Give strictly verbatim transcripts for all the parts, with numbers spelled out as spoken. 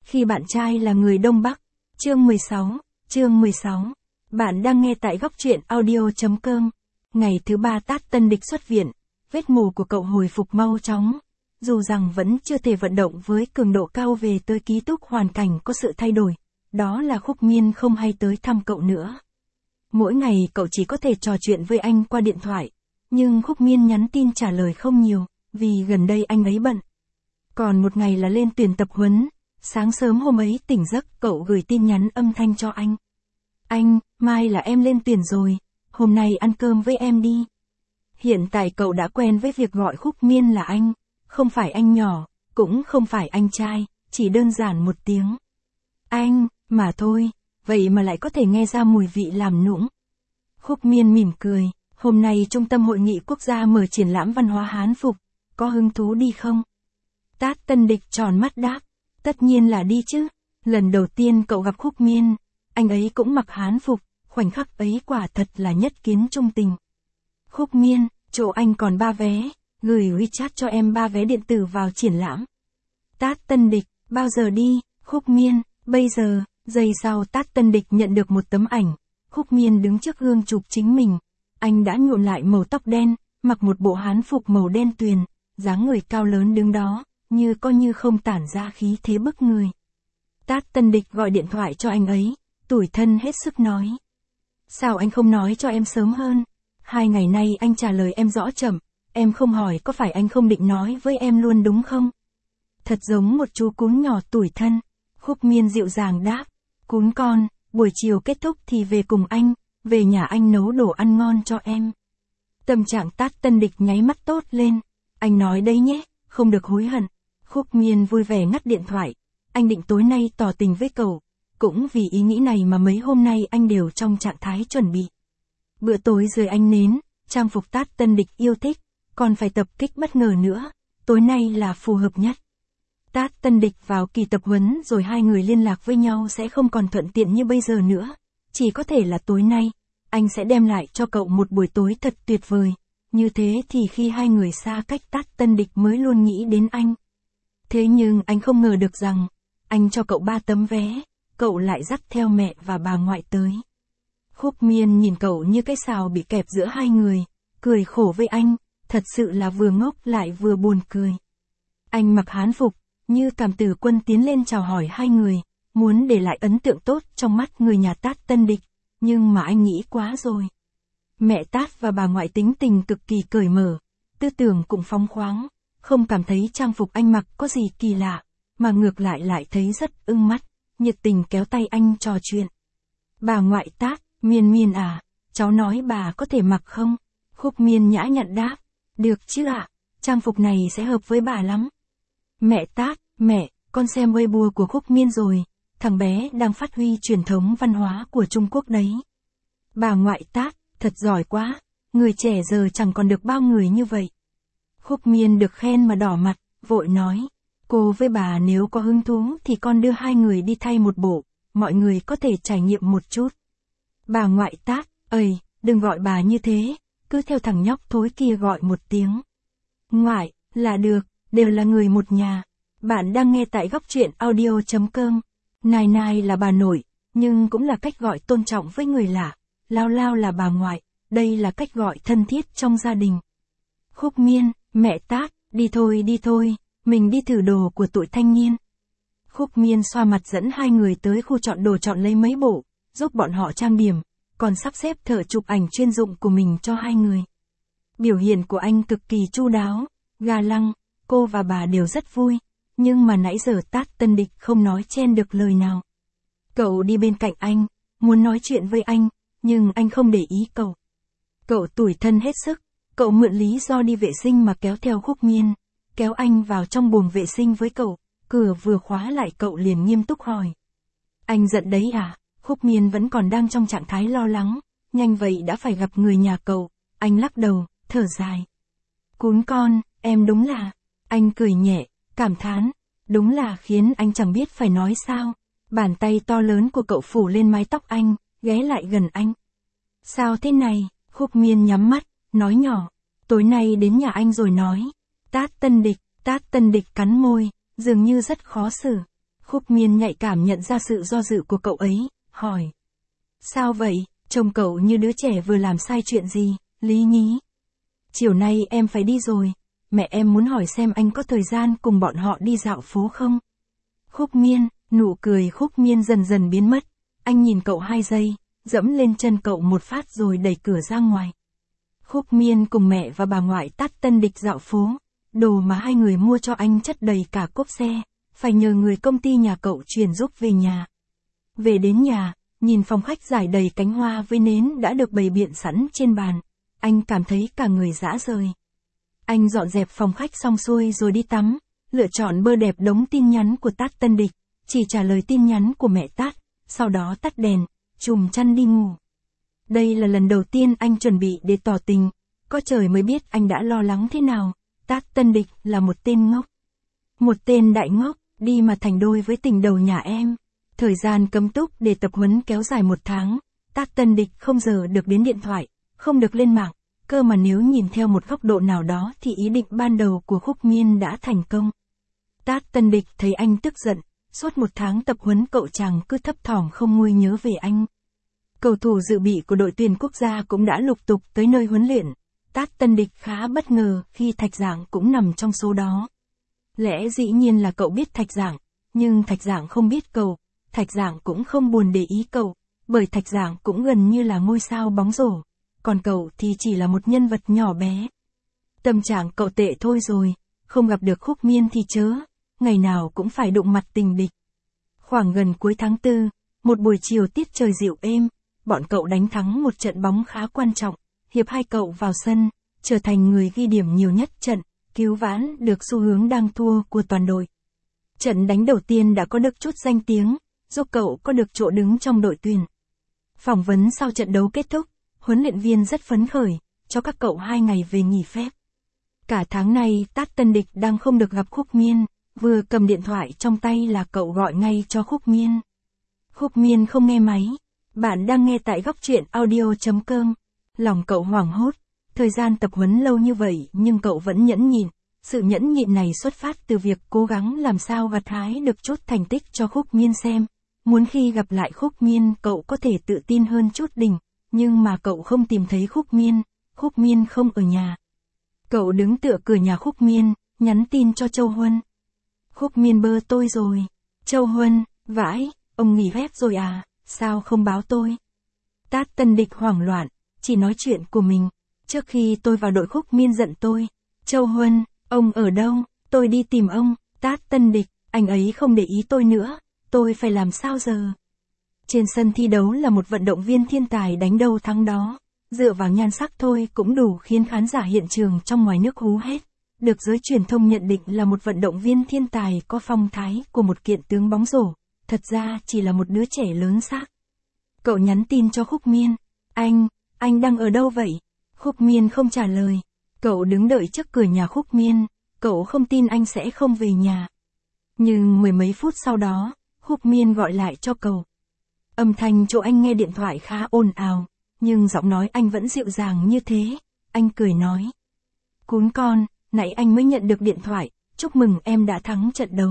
Khi bạn trai là người Đông Bắc. Chương mười sáu, chương mười sáu. Bạn đang nghe tại góc truyện audio.com. Ngày thứ ba Tát Tân Địch xuất viện, vết mù của cậu hồi phục mau chóng. Dù rằng vẫn chưa thể vận động với cường độ cao về tới ký túc hoàn cảnh có sự thay đổi, đó là Khúc Miên không hay tới thăm cậu nữa. Mỗi ngày cậu chỉ có thể trò chuyện với anh qua điện thoại, nhưng Khúc Miên nhắn tin trả lời không nhiều, vì gần đây anh ấy bận. Còn một ngày là lên tuyển tập huấn, sáng sớm hôm ấy tỉnh giấc cậu gửi tin nhắn âm thanh cho anh. Anh, mai là em lên tuyển rồi, hôm nay ăn cơm với em đi. Hiện tại cậu đã quen với việc gọi Khúc Miên là anh, không phải anh nhỏ, cũng không phải anh trai, chỉ đơn giản một tiếng. Anh, mà thôi, vậy mà lại có thể nghe ra mùi vị làm nũng. Khúc Miên mỉm cười, hôm nay Trung tâm Hội nghị Quốc gia mở triển lãm văn hóa Hán phục, có hứng thú đi không? Tát Tân Địch tròn mắt đáp, tất nhiên là đi chứ, lần đầu tiên cậu gặp Khúc Miên, anh ấy cũng mặc Hán phục, khoảnh khắc ấy quả thật là nhất kiến trung tình. Khúc Miên, chỗ anh còn ba vé, gửi WeChat cho em ba vé điện tử vào triển lãm. Tát Tân Địch, bao giờ đi? Khúc Miên, bây giờ. Giây sau Tát Tân Địch nhận được một tấm ảnh, Khúc Miên đứng trước gương chụp chính mình. Anh đã nhuộm lại màu tóc đen, mặc một bộ Hán phục màu đen tuyền, dáng người cao lớn đứng đó, như coi như không tản ra khí thế bức người. Tát Tân Địch gọi điện thoại cho anh ấy, tủi thân hết sức nói. Sao anh không nói cho em sớm hơn? Hai ngày nay anh trả lời em rõ chậm, em không hỏi có phải anh không định nói với em luôn đúng không? Thật giống một chú cún nhỏ tủi thân. Khúc Miên dịu dàng đáp, cún con, buổi chiều kết thúc thì về cùng anh, về nhà anh nấu đồ ăn ngon cho em. Tâm trạng Tát Tân Địch nháy mắt tốt lên, anh nói đấy nhé, không được hối hận. Khúc Miên vui vẻ ngắt điện thoại, anh định tối nay tỏ tình với cậu, cũng vì ý nghĩ này mà mấy hôm nay anh đều trong trạng thái chuẩn bị. Bữa tối dưới ánh nến, trang phục Tát Tân Địch yêu thích, còn phải tập kích bất ngờ nữa, tối nay là phù hợp nhất. Tát Tân Địch vào kỳ tập huấn rồi hai người liên lạc với nhau sẽ không còn thuận tiện như bây giờ nữa, chỉ có thể là tối nay, anh sẽ đem lại cho cậu một buổi tối thật tuyệt vời, như thế thì khi hai người xa cách Tát Tân Địch mới luôn nghĩ đến anh. Thế nhưng anh không ngờ được rằng, anh cho cậu ba tấm vé, cậu lại dắt theo mẹ và bà ngoại tới. Khúc Miên nhìn cậu như cái sào bị kẹp giữa hai người, cười khổ với anh, thật sự là vừa ngốc lại vừa buồn cười. Anh mặc Hán phục, như Cảm Tử Quân tiến lên chào hỏi hai người, muốn để lại ấn tượng tốt trong mắt người nhà Tát Tân Địch, nhưng mà anh nghĩ quá rồi. Mẹ Tát và bà ngoại tính tình cực kỳ cởi mở, tư tưởng cũng phóng khoáng, không cảm thấy trang phục anh mặc có gì kỳ lạ, mà ngược lại lại thấy rất ưng mắt, nhiệt tình kéo tay anh trò chuyện. Bà ngoại Tát, Miên Miên à, cháu nói bà có thể mặc không? Khúc Miên nhã nhặn đáp, được chứ ạ, trang phục này sẽ hợp với bà lắm. Mẹ Tát, mẹ, con xem Weibo của Khúc Miên rồi, thằng bé đang phát huy truyền thống văn hóa của Trung Quốc đấy. Bà ngoại Tát, thật giỏi quá, người trẻ giờ chẳng còn được bao người như vậy. Khúc Miên được khen mà đỏ mặt, vội nói, cô với bà nếu có hứng thú thì con đưa hai người đi thay một bộ, mọi người có thể trải nghiệm một chút. Bà ngoại Tát, ơi, đừng gọi bà như thế, cứ theo thằng nhóc thối kia gọi một tiếng. Ngoại, là được, đều là người một nhà. Bạn đang nghe tại góc truyện audio.com. Nai Nai là bà nội, nhưng cũng là cách gọi tôn trọng với người lạ. Lao Lao là bà ngoại, đây là cách gọi thân thiết trong gia đình. Khúc Miên, mẹ Tát, đi thôi đi thôi, mình đi thử đồ của tụi thanh niên. Khúc Miên xoa mặt dẫn hai người tới khu chọn đồ chọn lấy mấy bộ, giúp bọn họ trang điểm, còn sắp xếp thợ chụp ảnh chuyên dụng của mình cho hai người. Biểu hiện của anh cực kỳ chu đáo, ga lăng, cô và bà đều rất vui, nhưng mà nãy giờ Tát Tân Địch không nói chen được lời nào. Cậu đi bên cạnh anh, muốn nói chuyện với anh, nhưng anh không để ý cậu. Cậu tủi thân hết sức, cậu mượn lý do đi vệ sinh mà kéo theo Khúc Miên, kéo anh vào trong buồng vệ sinh với cậu, cửa vừa khóa lại cậu liền nghiêm túc hỏi. Anh giận đấy à? Khúc Miên vẫn còn đang trong trạng thái lo lắng, nhanh vậy đã phải gặp người nhà cậu, anh lắc đầu, thở dài. Cún con, em đúng là, anh cười nhẹ, cảm thán, đúng là khiến anh chẳng biết phải nói sao. Bàn tay to lớn của cậu phủ lên mái tóc anh, ghé lại gần anh. Sao thế này? Khúc Miên nhắm mắt, nói nhỏ, tối nay đến nhà anh rồi nói. Tát Tân Địch, Tát Tân Địch cắn môi, dường như rất khó xử. Khúc Miên nhạy cảm nhận ra sự do dự của cậu ấy, hỏi. Sao vậy, trông cậu như đứa trẻ vừa làm sai chuyện gì, Lý nhí? Chiều nay em phải đi rồi, mẹ em muốn hỏi xem anh có thời gian cùng bọn họ đi dạo phố không? Khúc Miên, nụ cười Khúc Miên dần dần biến mất, anh nhìn cậu hai giây, dẫm lên chân cậu một phát rồi đẩy cửa ra ngoài. Khúc Miên cùng mẹ và bà ngoại Tát Tân Địch dạo phố, đồ mà hai người mua cho anh chất đầy cả cốp xe, phải nhờ người công ty nhà cậu chuyển giúp về nhà. Về đến nhà, nhìn phòng khách trải đầy cánh hoa với nến đã được bày biện sẵn trên bàn, anh cảm thấy cả người rã rời. Anh dọn dẹp phòng khách xong xuôi rồi đi tắm, lựa chọn bơ đẹp đống tin nhắn của Tát Tân Địch, chỉ trả lời tin nhắn của mẹ Tát, sau đó tắt đèn, trùm chăn đi ngủ. Đây là lần đầu tiên anh chuẩn bị để tỏ tình, có trời mới biết anh đã lo lắng thế nào. Tát Tân Địch là một tên ngốc. Một tên đại ngốc, đi mà thành đôi với tình đầu nhà em. Thời gian cấm túc để tập huấn kéo dài một tháng, Tát Tân Địch không giờ được đến điện thoại, không được lên mạng, cơ mà nếu nhìn theo một góc độ nào đó thì ý định ban đầu của Khúc Miên đã thành công. Tát Tân Địch thấy anh tức giận, suốt một tháng tập huấn cậu chàng cứ thấp thỏm không nguôi nhớ về anh. Cầu thủ dự bị của đội tuyển quốc gia cũng đã lục tục tới nơi huấn luyện. Tát Tân Địch khá bất ngờ khi Thạch Giảng cũng nằm trong số đó. Lẽ dĩ nhiên là cậu biết Thạch Giảng, nhưng Thạch Giảng không biết cậu, Thạch Giảng cũng không buồn để ý cậu, bởi Thạch Giảng cũng gần như là ngôi sao bóng rổ, còn cậu thì chỉ là một nhân vật nhỏ bé. Tâm trạng cậu tệ thôi rồi, không gặp được Khúc Miên thì chớ, ngày nào cũng phải đụng mặt tình địch. Khoảng gần cuối tháng tư, một buổi chiều tiết trời dịu êm, bọn cậu đánh thắng một trận bóng khá quan trọng. Hiệp hai cậu vào sân, trở thành người ghi điểm nhiều nhất trận, cứu vãn được xu hướng đang thua của toàn đội. Trận đánh đầu tiên đã có được chút danh tiếng, giúp cậu có được chỗ đứng trong đội tuyển. Phỏng vấn sau trận đấu kết thúc, huấn luyện viên rất phấn khởi, cho các cậu hai ngày về nghỉ phép. Cả tháng này Tát Tân Địch đang không được gặp Khúc Miên, vừa cầm điện thoại trong tay là cậu gọi ngay cho Khúc Miên. Khúc Miên không nghe máy. Bạn đang nghe tại góc truyện audio chấm com. Lòng cậu hoảng hốt, thời gian tập huấn lâu như vậy nhưng cậu vẫn nhẫn nhịn, sự nhẫn nhịn này xuất phát từ việc cố gắng làm sao gặt hái được chút thành tích cho Khúc Miên xem, muốn khi gặp lại Khúc Miên cậu có thể tự tin hơn chút đỉnh, nhưng mà cậu không tìm thấy Khúc Miên, Khúc Miên không ở nhà. Cậu đứng tựa cửa nhà Khúc Miên, nhắn tin cho Châu Huân. Khúc Miên bơ tôi rồi. Châu Huân, vãi, ông nghỉ phép rồi à, sao không báo tôi? Tát Tân Địch hoảng loạn, chỉ nói chuyện của mình. Trước khi tôi vào đội Khúc Miên giận tôi. Châu Huân, ông ở đâu? Tôi đi tìm ông. Tát Tân Địch, anh ấy không để ý tôi nữa. Tôi phải làm sao giờ? Trên sân thi đấu là một vận động viên thiên tài đánh đâu thắng đó. Dựa vào nhan sắc thôi cũng đủ khiến khán giả hiện trường trong ngoài nước hú hét. Được giới truyền thông nhận định là một vận động viên thiên tài có phong thái của một kiện tướng bóng rổ. Thật ra chỉ là một đứa trẻ lớn xác. Cậu nhắn tin cho Khúc Miên. Anh, anh đang ở đâu vậy? Khúc Miên không trả lời. Cậu đứng đợi trước cửa nhà Khúc Miên. Cậu không tin anh sẽ không về nhà. Nhưng mười mấy phút sau đó, Khúc Miên gọi lại cho cậu. Âm thanh chỗ anh nghe điện thoại khá ồn ào, nhưng giọng nói anh vẫn dịu dàng như thế. Anh cười nói. Cún con, nãy anh mới nhận được điện thoại, chúc mừng em đã thắng trận đấu.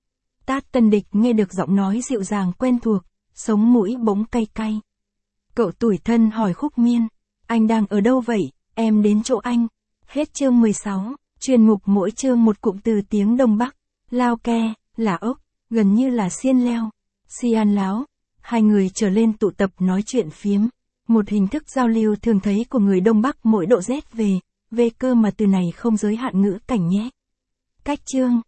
Tát Tân Địch nghe được giọng nói dịu dàng quen thuộc, sống mũi bỗng cay cay. Cậu tủi thân hỏi Khúc Miên, anh đang ở đâu vậy, em đến chỗ anh. Hết chương mười sáu, chuyên mục mỗi chương một cụm từ tiếng Đông Bắc, lao ke, là ốc, gần như là xiên leo, xian láo. Hai người trở lên tụ tập nói chuyện phiếm, một hình thức giao lưu thường thấy của người Đông Bắc mỗi độ rét về, về cơ mà từ này không giới hạn ngữ cảnh nhé. Cách chương.